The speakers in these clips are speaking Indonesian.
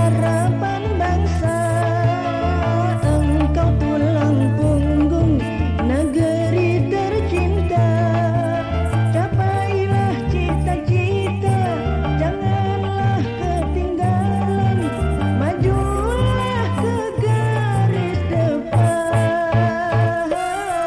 harapan bangsa. Engkau tulang punggung negeri tercinta. Capailah cita-cita, janganlah ketinggalan. Majulah ke garis depan.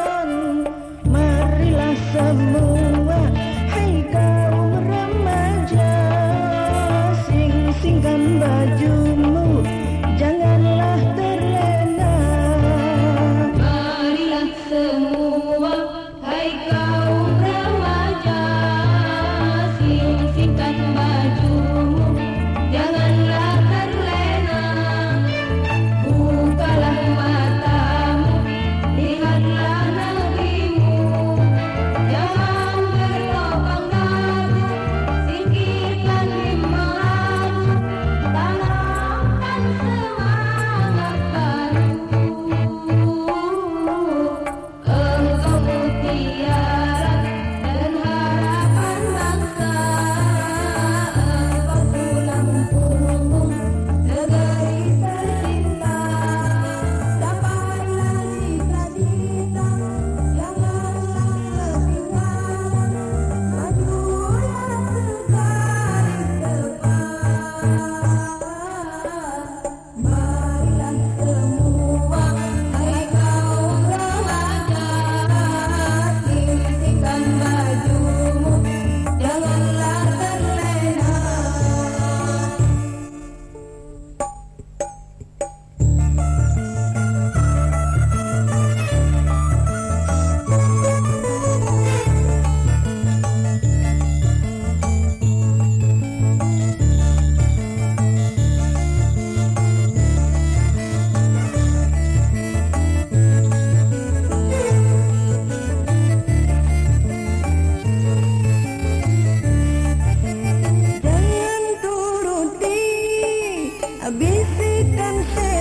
Marilah semua, hai kaum remaja, sing-singkan bajumu, janganlah terlena. Marilah semua, hai kaum remaja, sing-singkan bajumu, janganlah terlena. Bukalah matamu, lihatlah negerimu, jangan berlopang dadu, singkirkan bimbang ragu, tanamkan semangat baru. Engkau mutiara dan harapan bangsa, engkau tulang punggung negeri tercinta. Capailah cita-cita, janganlah ketinggalan. Majulah ke garis depan. Marilah semua, hai kaum remaja, sing-singkan bajumu, janganlah terlena. Jangan turuti bisikan